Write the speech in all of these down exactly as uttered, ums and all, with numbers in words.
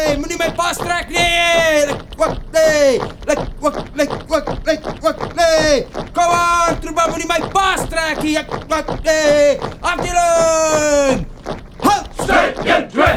nee, moenie my pas trek nie. Wat nee. Lek wat lek wat lek wat nee. Kom aan, troepa moenie my pas trek nie. Wat nee. Afdeling. Halt, Strijd en twee.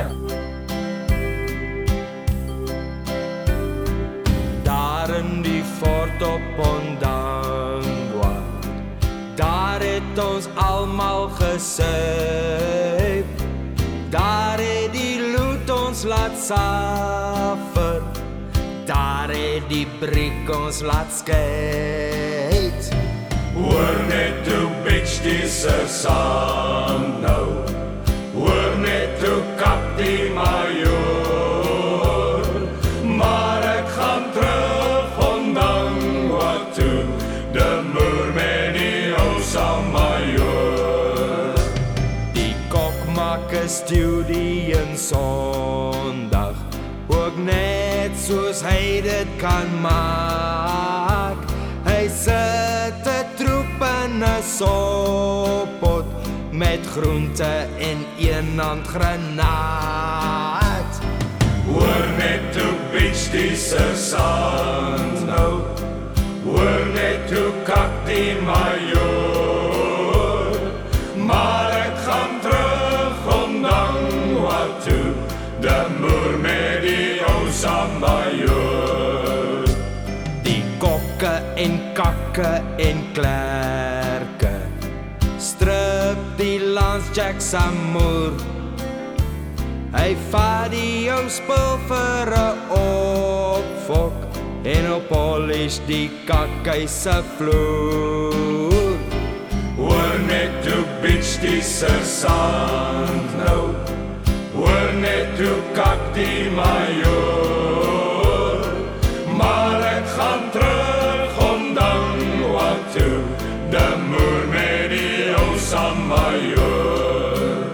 Daar in die fort op Ondangwa, daar het ons almal gesuip. Daar het die loot ons laat suffer, daar het die brik ons laat skyt. Hoor net hoe bitch die se sand nou. Hoor net hoe kap die majoor. Maar ek gaan terug Ondangwa toe, de moer met die ousa majoor. Die kok maak 'n studie in Sondag, ook net soos hy dit kan maak. Hy sit 'n troep in 'n soppot met groente en een hand granaat. Hoor net hoe bitch die se sand nou. Hoor net hoe kak die majoor. Maar ek gaan terug Ondangwa toe, de moer met die ousa majoor. Die kokke en kakke en klerke strip die Lansjack Samoer. Hy vat die ou spul vir 'n opfok en op polish die kakkie se vloer. Hoor net hoe bitch die se sand nou. Hoor net hoe kak die majoor. Maar ek gaan terug Ondangwa toe, de moer met die ousa majoor.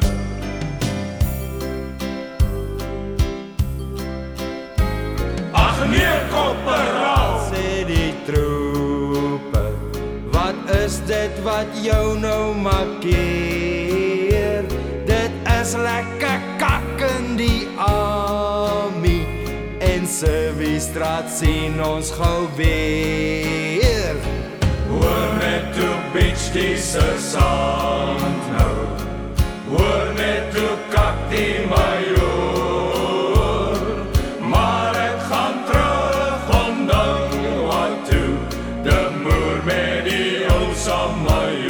Ag nee, korporaal, Sê die troepe, wat is dit wat jou nou makkeer? Dit is lekker kak in die army, en Serviestraat sien ons gou weer. hoor net hoe bitch die se sand nou. Hoor net hoe kak die majoor. Maar ek gaan terug Ondangwa toe, de moer met die ousa majoor.